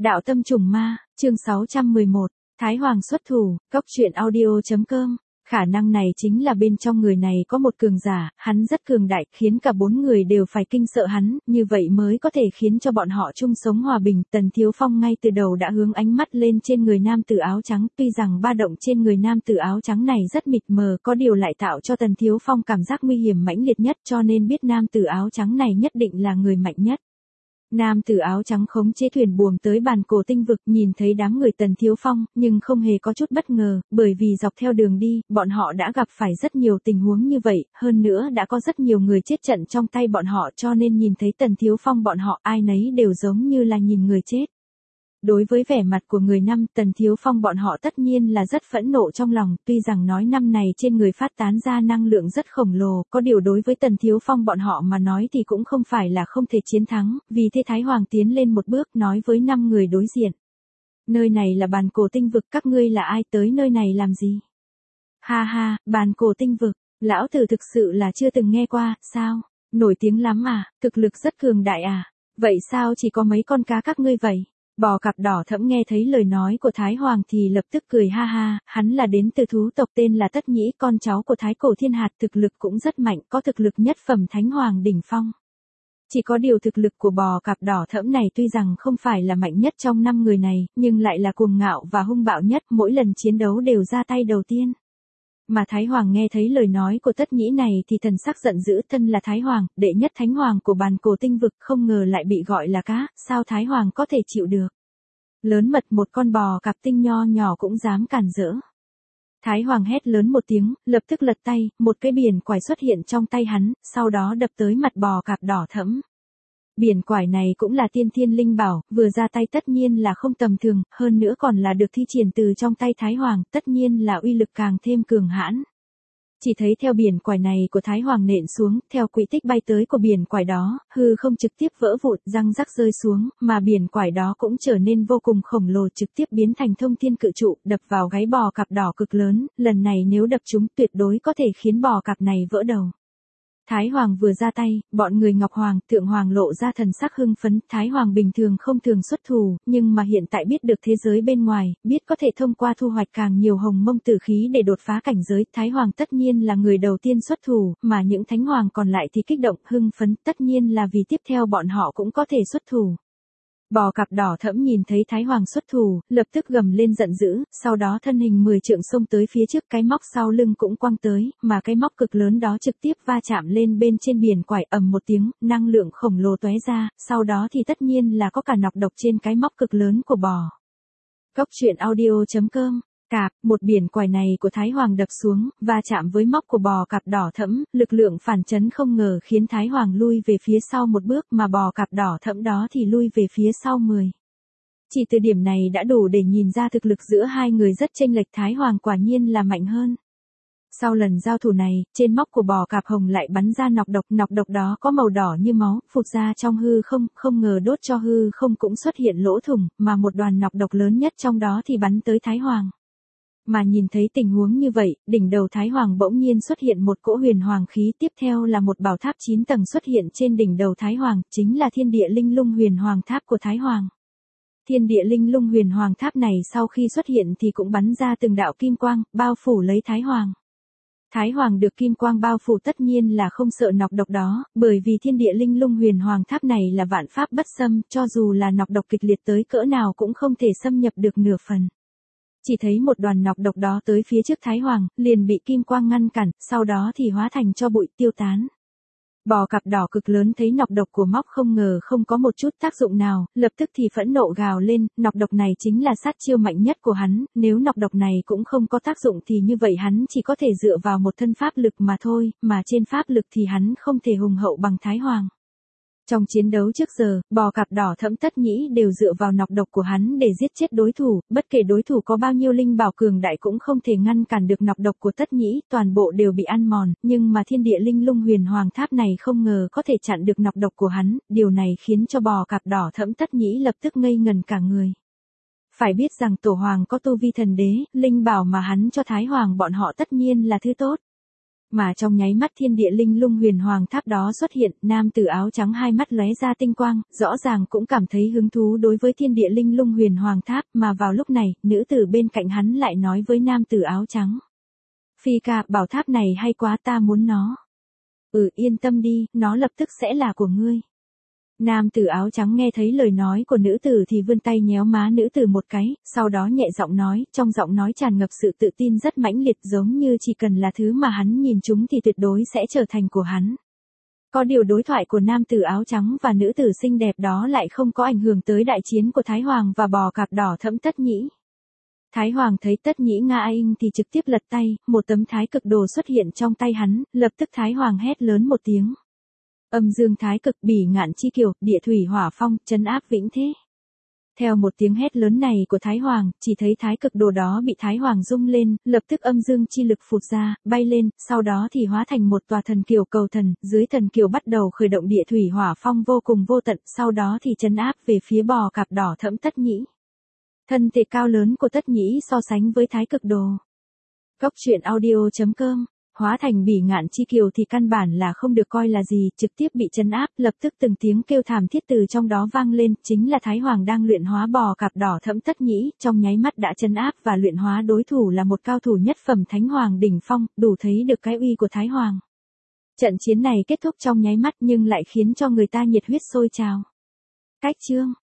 Đạo tâm trùng ma, chương 611, Thái Hoàng xuất thủ, Cốc truyện audio.com. Khả năng này chính là bên trong người này có một cường giả, hắn rất cường đại, khiến cả bốn người đều phải kinh sợ hắn, như vậy mới có thể khiến cho bọn họ chung sống hòa bình. Tần Thiếu Phong ngay từ đầu đã hướng ánh mắt lên trên người nam tử áo trắng, tuy rằng ba động trên người nam tử áo trắng này rất mịt mờ, có điều lại tạo cho Tần Thiếu Phong cảm giác nguy hiểm mãnh liệt nhất, cho nên biết nam tử áo trắng này nhất định là người mạnh nhất. Nam tử áo trắng khống chế thuyền buồm tới bàn cổ tinh vực, nhìn thấy đám người Tần Thiếu Phong, nhưng không hề có chút bất ngờ, bởi vì dọc theo đường đi, bọn họ đã gặp phải rất nhiều tình huống như vậy, hơn nữa đã có rất nhiều người chết trận trong tay bọn họ, cho nên nhìn thấy Tần Thiếu Phong bọn họ ai nấy đều giống như là nhìn người chết. Đối với vẻ mặt của người năm, Tần Thiếu Phong bọn họ tất nhiên là rất phẫn nộ trong lòng, tuy rằng nói năm này trên người phát tán ra năng lượng rất khổng lồ, có điều đối với Tần Thiếu Phong bọn họ mà nói thì cũng không phải là không thể chiến thắng, vì thế Thái Hoàng tiến lên một bước nói với 5 người đối diện. Nơi này là bàn cổ tinh vực, các ngươi là ai, tới nơi này làm gì? Ha ha, bàn cổ tinh vực, lão tử thực sự là chưa từng nghe qua, sao? Nổi tiếng lắm à, thực lực rất cường đại à? Vậy sao chỉ có mấy con cá các ngươi vậy? Bò cạp đỏ thẫm nghe thấy lời nói của Thái Hoàng thì lập tức cười ha ha, hắn là đến từ thú tộc tên là Tất Nhĩ, con cháu của Thái Cổ Thiên Hạt, thực lực cũng rất mạnh, có thực lực nhất phẩm Thánh Hoàng đỉnh phong. Chỉ có điều thực lực của bò cạp đỏ thẫm này tuy rằng không phải là mạnh nhất trong 5 người này, nhưng lại là cuồng ngạo và hung bạo nhất, mỗi lần chiến đấu đều ra tay đầu tiên. Mà Thái Hoàng nghe thấy lời nói của Tất Nhĩ này thì thần sắc giận dữ, thân là Thái Hoàng, đệ nhất Thánh Hoàng của bàn cổ tinh vực, không ngờ lại bị gọi là cá, sao Thái Hoàng có thể chịu được. Lớn mật, một con bò cạp tinh nho nhỏ cũng dám cản rỡ. Thái Hoàng hét lớn một tiếng, lập tức lật tay, một cái biển quải xuất hiện trong tay hắn, sau đó đập tới mặt bò cạp đỏ thẫm. Biển quải này cũng là tiên thiên linh bảo, vừa ra tay tất nhiên là không tầm thường, hơn nữa còn là được thi triển từ trong tay Thái Hoàng, tất nhiên là uy lực càng thêm cường hãn. Chỉ thấy theo biển quải này của Thái Hoàng nện xuống, theo quỹ tích bay tới của biển quải đó, hư không trực tiếp vỡ vụn, răng rắc rơi xuống, mà biển quải đó cũng trở nên vô cùng khổng lồ, trực tiếp biến thành thông thiên cự trụ, đập vào gáy bò cạp đỏ cực lớn, lần này nếu đập chúng tuyệt đối có thể khiến bò cạp này vỡ đầu. Thái Hoàng vừa ra tay, bọn người Ngọc Hoàng, Thượng Hoàng lộ ra thần sắc hưng phấn, Thái Hoàng bình thường không thường xuất thủ, nhưng mà hiện tại biết được thế giới bên ngoài, biết có thể thông qua thu hoạch càng nhiều hồng mông tử khí để đột phá cảnh giới, Thái Hoàng tất nhiên là người đầu tiên xuất thủ, mà những Thánh Hoàng còn lại thì kích động, hưng phấn, tất nhiên là vì tiếp theo bọn họ cũng có thể xuất thủ. Bò cạp đỏ thẫm nhìn thấy Thái Hoàng xuất thủ, lập tức gầm lên giận dữ, sau đó thân hình 10 trượng xông tới phía trước, cái móc sau lưng cũng quăng tới, mà cái móc cực lớn đó trực tiếp va chạm lên bên trên biển quải, ầm một tiếng, năng lượng khổng lồ tóe ra, sau đó thì tất nhiên là có cả nọc độc trên cái móc cực lớn của bò. Cốc truyện audio.com. Cạp, một biển quải này của Thái Hoàng đập xuống, va chạm với móc của bò cạp đỏ thẫm, lực lượng phản chấn không ngờ khiến Thái Hoàng lui về phía sau một bước, mà bò cạp đỏ thẫm đó thì lui về phía sau 10. Chỉ từ điểm này đã đủ để nhìn ra thực lực giữa hai người rất chênh lệch, Thái Hoàng quả nhiên là mạnh hơn. Sau lần giao thủ này, trên móc của bò cạp hồng lại bắn ra nọc độc đó có màu đỏ như máu, phụt ra trong hư không, không ngờ đốt cho hư không cũng xuất hiện lỗ thủng, mà một đoàn nọc độc lớn nhất trong đó thì bắn tới Thái Hoàng. Mà nhìn thấy tình huống như vậy, đỉnh đầu Thái Hoàng bỗng nhiên xuất hiện một cỗ huyền hoàng khí, tiếp theo là một bảo tháp 9 tầng xuất hiện trên đỉnh đầu Thái Hoàng, chính là Thiên Địa Linh Lung Huyền Hoàng Tháp của Thái Hoàng. Thiên Địa Linh Lung Huyền Hoàng Tháp này sau khi xuất hiện thì cũng bắn ra từng đạo kim quang, bao phủ lấy Thái Hoàng. Thái Hoàng được kim quang bao phủ tất nhiên là không sợ nọc độc đó, bởi vì Thiên Địa Linh Lung Huyền Hoàng Tháp này là vạn pháp bất xâm, cho dù là nọc độc kịch liệt tới cỡ nào cũng không thể xâm nhập được nửa phần. Chỉ thấy một đoàn nọc độc đó tới phía trước Thái Hoàng, liền bị kim quang ngăn cản, sau đó thì hóa thành cho bụi tiêu tán. Bò cạp đỏ cực lớn thấy nọc độc của móc không ngờ không có một chút tác dụng nào, lập tức thì phẫn nộ gào lên, nọc độc này chính là sát chiêu mạnh nhất của hắn, nếu nọc độc này cũng không có tác dụng thì như vậy hắn chỉ có thể dựa vào một thân pháp lực mà thôi, mà trên pháp lực thì hắn không thể hùng hậu bằng Thái Hoàng. Trong chiến đấu trước giờ, bò cạp đỏ thẫm Tất Nhĩ đều dựa vào nọc độc của hắn để giết chết đối thủ, bất kể đối thủ có bao nhiêu linh bảo cường đại cũng không thể ngăn cản được nọc độc của Tất Nhĩ, toàn bộ đều bị ăn mòn, nhưng mà Thiên Địa Linh Lung Huyền Hoàng Tháp này không ngờ có thể chặn được nọc độc của hắn, điều này khiến cho bò cạp đỏ thẫm Tất Nhĩ lập tức ngây ngần cả người. Phải biết rằng Tổ Hoàng có tu vi thần đế, linh bảo mà hắn cho Thái Hoàng bọn họ tất nhiên là thứ tốt. Mà trong nháy mắt thiên địa linh lung huyền hoàng tháp đó xuất hiện, nam tử áo trắng hai mắt lóe ra tinh quang, rõ ràng cũng cảm thấy hứng thú đối với thiên địa linh lung huyền hoàng tháp, mà vào lúc này, nữ tử bên cạnh hắn lại nói với nam tử áo trắng. Phi ca, bảo tháp này hay quá, ta muốn nó. Yên tâm đi, nó lập tức sẽ là của ngươi. Nam tử áo trắng nghe thấy lời nói của nữ tử thì vươn tay nhéo má nữ tử một cái, sau đó nhẹ giọng nói, trong giọng nói tràn ngập sự tự tin rất mãnh liệt, giống như chỉ cần là thứ mà hắn nhìn chúng thì tuyệt đối sẽ trở thành của hắn. Có điều đối thoại của nam tử áo trắng và nữ tử xinh đẹp đó lại không có ảnh hưởng tới đại chiến của Thái Hoàng và bò cạp đỏ thẫm Tất Nhĩ. Thái Hoàng thấy Tất Nhĩ ngã inh thì trực tiếp lật tay, một tấm thái cực đồ xuất hiện trong tay hắn, lập tức Thái Hoàng hét lớn một tiếng. Âm dương thái cực, bỉ ngạn chi kiều, địa thủy hỏa phong, trấn áp vĩnh thế. Theo một tiếng hét lớn này của Thái Hoàng, chỉ thấy thái cực đồ đó bị Thái Hoàng rung lên, lập tức âm dương chi lực phụt ra, bay lên, sau đó thì hóa thành một tòa thần kiều cầu thần, dưới thần kiều bắt đầu khởi động địa thủy hỏa phong vô cùng vô tận, sau đó thì trấn áp về phía bò cạp đỏ thẫm Tất Nhĩ. Thân thể cao lớn của Tất Nhĩ so sánh với thái cực đồ. Góc truyện audio.com. Hóa thành bỉ ngạn chi kiều thì căn bản là không được coi là gì, trực tiếp bị trấn áp, lập tức từng tiếng kêu thảm thiết từ trong đó vang lên, chính là Thái Hoàng đang luyện hóa bò cạp đỏ thẫm Tất Nhĩ, trong nháy mắt đã trấn áp và luyện hóa đối thủ là một cao thủ nhất phẩm Thánh Hoàng đỉnh phong, đủ thấy được cái uy của Thái Hoàng. Trận chiến này kết thúc trong nháy mắt nhưng lại khiến cho người ta nhiệt huyết sôi trào. Cách chương